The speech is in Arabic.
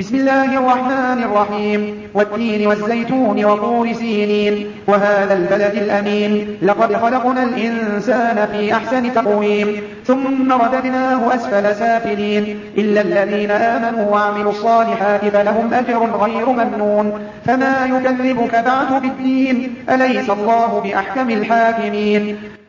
بسم الله الرحمن الرحيم والتين والزيتون وطور سينين وهذا البلد الأمين لقد خلقنا الإنسان في أحسن تقويم ثم رددناه أسفل سافلين إلا الذين آمنوا وعملوا الصالحات فلهم أجر غير ممنون فما يكذبك بعد بالدين أليس الله بأحكم الحاكمين